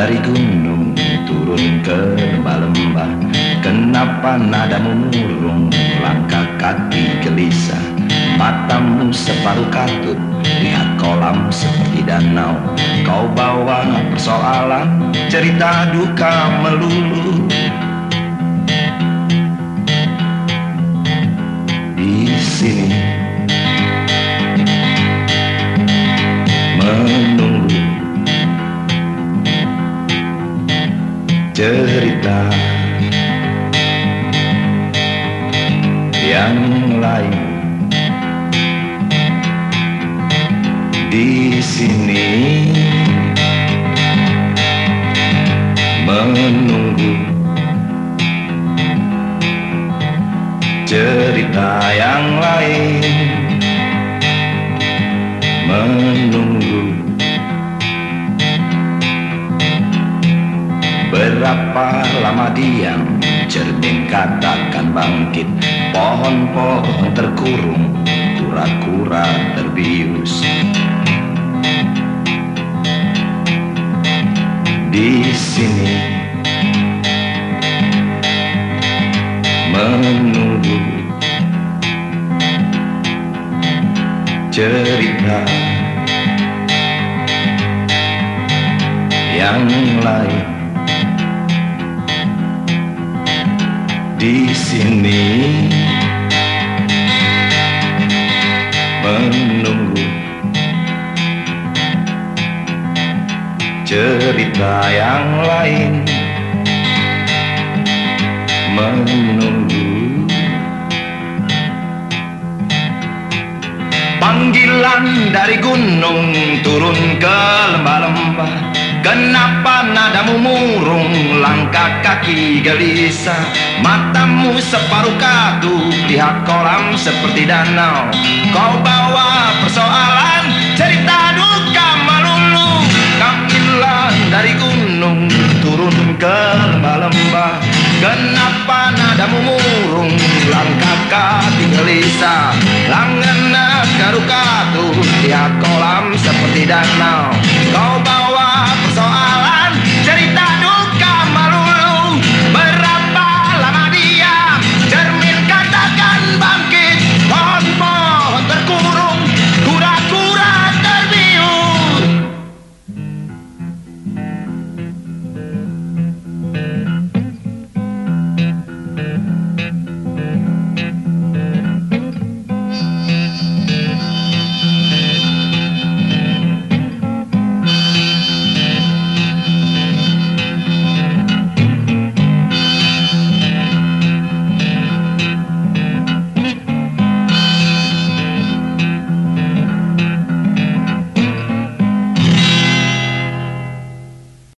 dari gunung turun ke lembah-lembah. Kenapa nadamu murung, langkah kaki gelisah? Matamu separuh katut, lihat kolam seperti danau. Kau bawa persoalan, cerita duka melulu. Di sini menunggu cerita yang lain. Di sini menunggu cerita yang lain. Menunggu berapa lama diam, cermin katakan bangkit. Pohon-pohon terkurung, kura-kura terbius. Di sini menunggu cerita yang lain. Di sini menunggu cerita yang lain. Menunggu panggilan dari gunung turun ke lembah-lembah. Kenapa nadamu murung, langkah kaki gelisah? Matamu separuh katu, lihat kolam seperti danau. Kau bawa persoalan, cerita duka melulu. Panggilan dari gunung turun ke lembah-lembah. Kenapa nadamu murung, langkah kaki gelisah? Langana katu, lihat kolam seperti danau. Kau bawa persoalan,